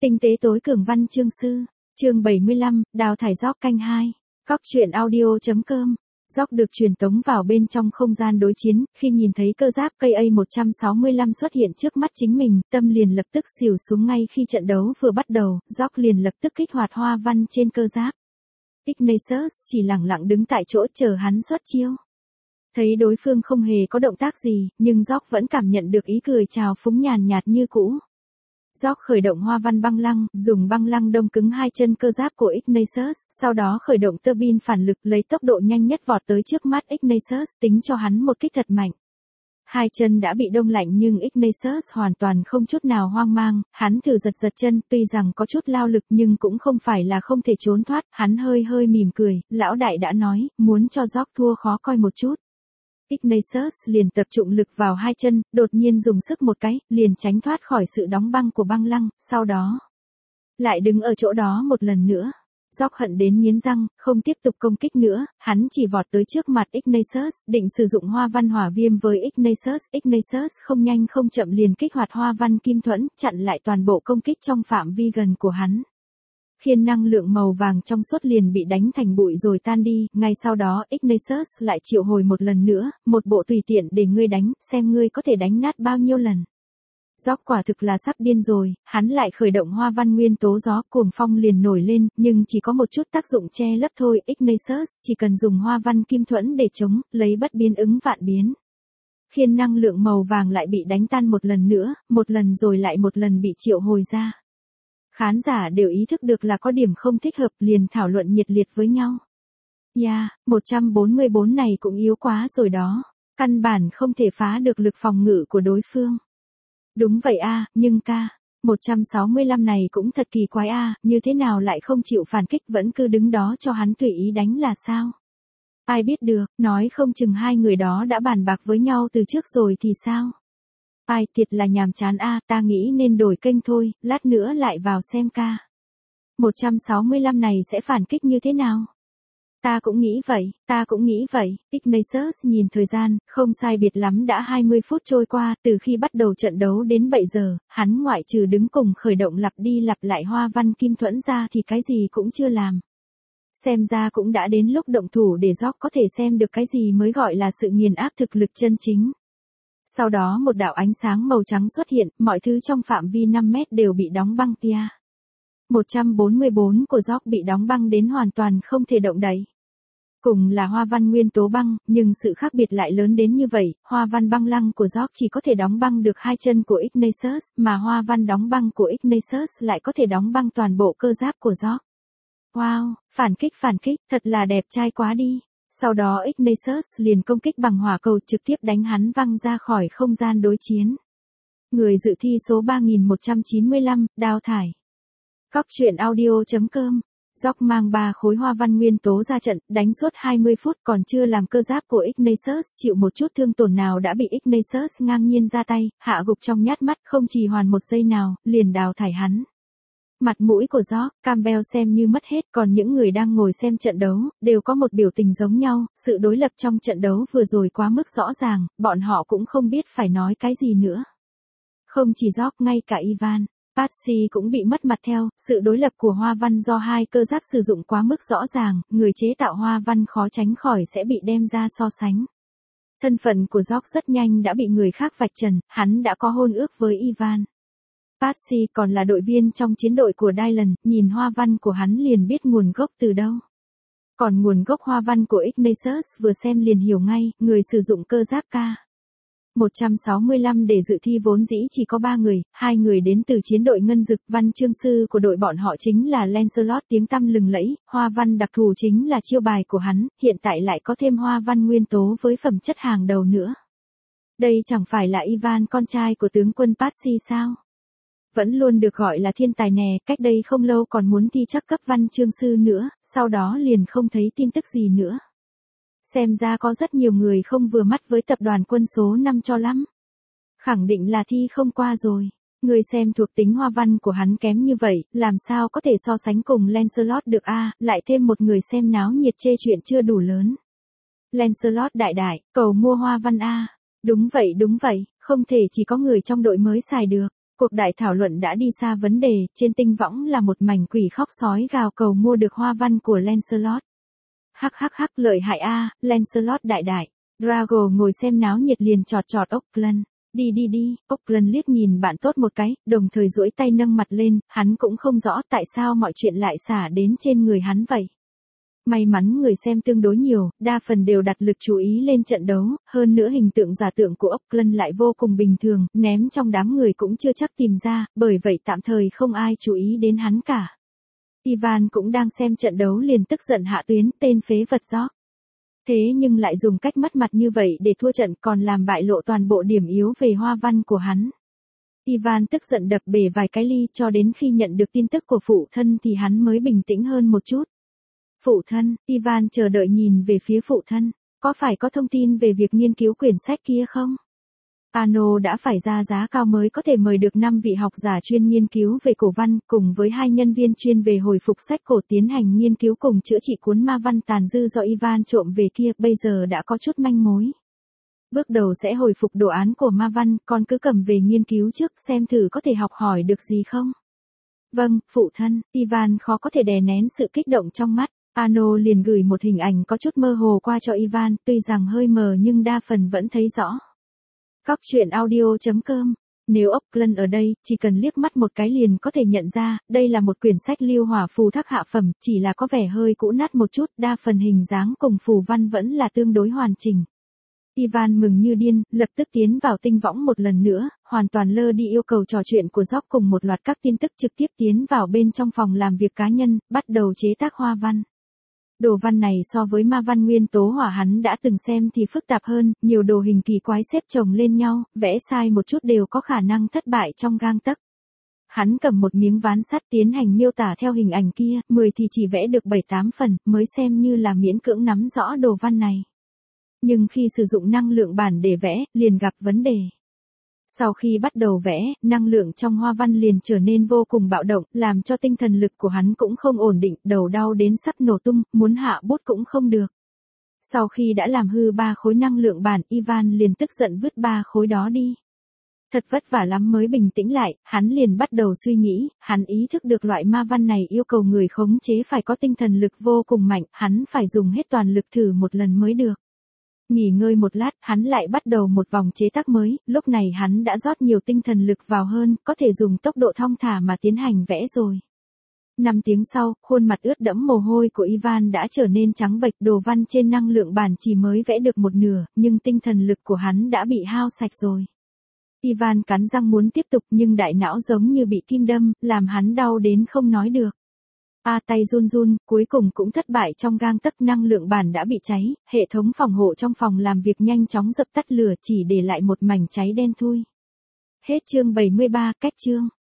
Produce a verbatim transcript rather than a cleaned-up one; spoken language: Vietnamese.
Tinh tế tối cường văn chương sư, chương bảy mươi lăm, đào thải Rock canh hai. Cóc truyện audio.com. Rock được truyền tống vào bên trong không gian đối chiến, khi nhìn thấy cơ giáp ca a một sáu lăm xuất hiện trước mắt chính mình, tâm liền lập tức xỉu xuống ngay khi trận đấu vừa bắt đầu, Rock liền lập tức kích hoạt hoa văn trên cơ giáp. Ignatius chỉ lặng lặng đứng tại chỗ chờ hắn xuất chiêu. Thấy đối phương không hề có động tác gì, nhưng Rock vẫn cảm nhận được ý cười trào phúng nhàn nhạt như cũ. Rock khởi động hoa văn băng lăng, dùng băng lăng đông cứng hai chân cơ giáp của Ignatius, sau đó khởi động tơ bin phản lực lấy tốc độ nhanh nhất vọt tới trước mắt Ignatius, tính cho hắn một kích thật mạnh. Hai chân đã bị đông lạnh nhưng Ignatius hoàn toàn không chút nào hoang mang, hắn thử giật giật chân, tuy rằng có chút lao lực nhưng cũng không phải là không thể trốn thoát, hắn hơi hơi mỉm cười, lão đại đã nói, muốn cho Rock thua khó coi một chút. Ignatius liền tập trung lực vào hai chân, đột nhiên dùng sức một cái, liền tránh thoát khỏi sự đóng băng của băng lăng, sau đó lại đứng ở chỗ đó một lần nữa. Rock hận đến nghiến răng, không tiếp tục công kích nữa, hắn chỉ vọt tới trước mặt Ignatius, định sử dụng hoa văn hỏa viêm với Ignatius. Ignatius không nhanh không chậm liền kích hoạt hoa văn kim thuẫn, chặn lại toàn bộ công kích trong phạm vi gần của hắn. Khiên năng lượng màu vàng trong suốt liền bị đánh thành bụi rồi tan đi, ngay sau đó Ignatius lại triệu hồi một lần nữa, một bộ tùy tiện để ngươi đánh, xem ngươi có thể đánh nát bao nhiêu lần. Rock quả thực là sắp điên rồi, hắn lại khởi động hoa văn nguyên tố gió, cuồng phong liền nổi lên, nhưng chỉ có một chút tác dụng che lấp thôi, Ignatius chỉ cần dùng hoa văn kim thuẫn để chống, lấy bất biến ứng vạn biến. Khiên năng lượng màu vàng lại bị đánh tan một lần nữa, một lần rồi lại một lần bị triệu hồi ra. Khán giả đều ý thức được là có điểm không thích hợp, liền thảo luận nhiệt liệt với nhau. Yeah, một bốn bốn này cũng yếu quá rồi đó. Căn bản không thể phá được lực phòng ngự của đối phương. Đúng vậy a, à, nhưng ca, một sáu lăm này cũng thật kỳ quái a, à, như thế nào lại không chịu phản kích vẫn cứ đứng đó cho hắn tùy ý đánh là sao? Ai biết được, nói không chừng hai người đó đã bàn bạc với nhau từ trước rồi thì sao? Ai thiệt là nhàm chán a, à, ta nghĩ nên đổi kênh thôi, lát nữa lại vào xem ca. một sáu lăm này sẽ phản kích như thế nào? Ta cũng nghĩ vậy, ta cũng nghĩ vậy. Ignatius nhìn thời gian, không sai biệt lắm đã hai mươi phút trôi qua, từ khi bắt đầu trận đấu đến bảy giờ, hắn ngoại trừ đứng cùng khởi động lặp đi lặp lại hoa văn kim thuẫn ra thì cái gì cũng chưa làm. Xem ra cũng đã đến lúc động thủ để Rock có thể xem được cái gì mới gọi là sự nghiền áp thực lực chân chính. Sau đó một đạo ánh sáng màu trắng xuất hiện, mọi thứ trong phạm vi năm mét đều bị đóng băng tia. một bốn bốn của Rock bị đóng băng đến hoàn toàn không thể động đậy. Cùng là hoa văn nguyên tố băng, nhưng sự khác biệt lại lớn đến như vậy, hoa văn băng lăng của Rock chỉ có thể đóng băng được hai chân của Ignatius, mà hoa văn đóng băng của Ignatius lại có thể đóng băng toàn bộ cơ giáp của Rock. Wow, phản kích phản kích, thật là đẹp trai quá đi. Sau đó Ignatius liền công kích bằng hỏa cầu trực tiếp đánh hắn văng ra khỏi không gian đối chiến. Người dự thi số ba nghìn một trăm chín mươi lăm, đào thải. Cóc truyện audio.com. Rock mang ba khối hoa văn nguyên tố ra trận, đánh suốt hai mươi phút còn chưa làm cơ giáp của Ignatius chịu một chút thương tổn nào đã bị Ignatius ngang nhiên ra tay, hạ gục trong nhát mắt, không trì hoãn một giây nào, liền đào thải hắn. Mặt mũi của Rock, Campbell xem như mất hết, còn những người đang ngồi xem trận đấu, đều có một biểu tình giống nhau, sự đối lập trong trận đấu vừa rồi quá mức rõ ràng, bọn họ cũng không biết phải nói cái gì nữa. Không chỉ Rock, ngay cả Ivan Patsy cũng bị mất mặt theo, sự đối lập của hoa văn do hai cơ giáp sử dụng quá mức rõ ràng, người chế tạo hoa văn khó tránh khỏi sẽ bị đem ra so sánh. Thân phận của Rock rất nhanh đã bị người khác vạch trần, hắn đã có hôn ước với Ivan Patsy, còn là đội viên trong chiến đội của Dylan, nhìn hoa văn của hắn liền biết nguồn gốc từ đâu. Còn nguồn gốc hoa văn của Ignatius vừa xem liền hiểu ngay, người sử dụng cơ giáp ca một sáu lăm để dự thi vốn dĩ chỉ có ba người, hai người đến từ chiến đội ngân dực, văn chương sư của đội bọn họ chính là Lancelot tiếng tăm lừng lẫy, hoa văn đặc thù chính là chiêu bài của hắn, hiện tại lại có thêm hoa văn nguyên tố với phẩm chất hàng đầu nữa. Đây chẳng phải là Ivan con trai của tướng quân Patsy sao? Vẫn luôn được gọi là thiên tài nè, cách đây không lâu còn muốn thi chắc cấp văn chương sư nữa, sau đó liền không thấy tin tức gì nữa. Xem ra có rất nhiều người không vừa mắt với tập đoàn quân số năm cho lắm. Khẳng định là thi không qua rồi. Người xem thuộc tính hoa văn của hắn kém như vậy, làm sao có thể so sánh cùng Lancelot được a, à, lại thêm một người xem náo nhiệt chê chuyện chưa đủ lớn. Lancelot đại đại, cầu mua hoa văn a. À. Đúng vậy đúng vậy, không thể chỉ có người trong đội mới xài được. Cuộc đại thảo luận đã đi xa vấn đề, trên tinh võng là một mảnh quỷ khóc sói gào cầu mua được hoa văn của Lancelot. Hắc hắc hắc lợi hại a, Lancelot đại đại. Drago ngồi xem náo nhiệt liền chọt chọt Auckland. Đi đi đi, Auckland liếc nhìn bạn tốt một cái, đồng thời duỗi tay nâng mặt lên, hắn cũng không rõ tại sao mọi chuyện lại xả đến trên người hắn vậy. May mắn người xem tương đối nhiều, đa phần đều đặt lực chú ý lên trận đấu, hơn nữa hình tượng giả tượng của Auckland lại vô cùng bình thường, ném trong đám người cũng chưa chắc tìm ra, bởi vậy tạm thời không ai chú ý đến hắn cả. Ivan cũng đang xem trận đấu liền tức giận hạ tuyến, tên phế vật gióc. Thế nhưng lại dùng cách mất mặt như vậy để thua trận còn làm bại lộ toàn bộ điểm yếu về hoa văn của hắn. Ivan tức giận đập bể vài cái ly cho đến khi nhận được tin tức của phụ thân thì hắn mới bình tĩnh hơn một chút. Phụ thân, Ivan chờ đợi nhìn về phía phụ thân, có phải có thông tin về việc nghiên cứu quyển sách kia không? Ano đã phải ra giá cao mới có thể mời được năm vị học giả chuyên nghiên cứu về cổ văn, cùng với hai nhân viên chuyên về hồi phục sách cổ tiến hành nghiên cứu cùng chữa trị cuốn ma văn tàn dư do Ivan trộm về kia, bây giờ đã có chút manh mối. Bước đầu sẽ hồi phục đồ án của ma văn, con cứ cầm về nghiên cứu trước xem thử có thể học hỏi được gì không? Vâng, phụ thân, Ivan khó có thể đè nén sự kích động trong mắt. Ano liền gửi một hình ảnh có chút mơ hồ qua cho Ivan, tuy rằng hơi mờ nhưng đa phần vẫn thấy rõ. Cóc truyện audio chấm com. Nếu Auckland ở đây, chỉ cần liếc mắt một cái liền có thể nhận ra, đây là một quyển sách lưu hỏa phù thác hạ phẩm, chỉ là có vẻ hơi cũ nát một chút, đa phần hình dáng cùng phù văn vẫn là tương đối hoàn chỉnh. Ivan mừng như điên, lập tức tiến vào tinh võng một lần nữa, hoàn toàn lơ đi yêu cầu trò chuyện của Jock cùng một loạt các tin tức, trực tiếp tiến vào bên trong phòng làm việc cá nhân, bắt đầu chế tác hoa văn. Đồ văn này so với ma văn nguyên tố hỏa hắn đã từng xem thì phức tạp hơn, nhiều đồ hình kỳ quái xếp chồng lên nhau, vẽ sai một chút đều có khả năng thất bại trong gang tấc. Hắn cầm một miếng ván sắt tiến hành miêu tả theo hình ảnh kia, mười thì chỉ vẽ được bảy tám phần, mới xem như là miễn cưỡng nắm rõ đồ văn này. Nhưng khi sử dụng năng lượng bản để vẽ, liền gặp vấn đề. Sau khi bắt đầu vẽ, năng lượng trong hoa văn liền trở nên vô cùng bạo động, làm cho tinh thần lực của hắn cũng không ổn định, đầu đau đến sắp nổ tung, muốn hạ bút cũng không được. Sau khi đã làm hư ba khối năng lượng bản, Ivan liền tức giận vứt ba khối đó đi. Thật vất vả lắm mới bình tĩnh lại, hắn liền bắt đầu suy nghĩ, hắn ý thức được loại ma văn này yêu cầu người khống chế phải có tinh thần lực vô cùng mạnh, hắn phải dùng hết toàn lực thử một lần mới được. Nghỉ ngơi một lát, hắn lại bắt đầu một vòng chế tác mới, lúc này hắn đã rót nhiều tinh thần lực vào hơn, có thể dùng tốc độ thong thả mà tiến hành vẽ rồi. Năm tiếng sau, khuôn mặt ướt đẫm mồ hôi của Ivan đã trở nên trắng bệch, đồ văn trên năng lượng bản chỉ mới vẽ được một nửa, nhưng tinh thần lực của hắn đã bị hao sạch rồi. Ivan cắn răng muốn tiếp tục nhưng đại não giống như bị kim đâm, làm hắn đau đến không nói được. A tay run run, cuối cùng cũng thất bại trong gang tấc, năng lượng bản đã bị cháy, hệ thống phòng hộ trong phòng làm việc nhanh chóng dập tắt lửa chỉ để lại một mảnh cháy đen thui. Hết chương bảy mươi ba, cách chương.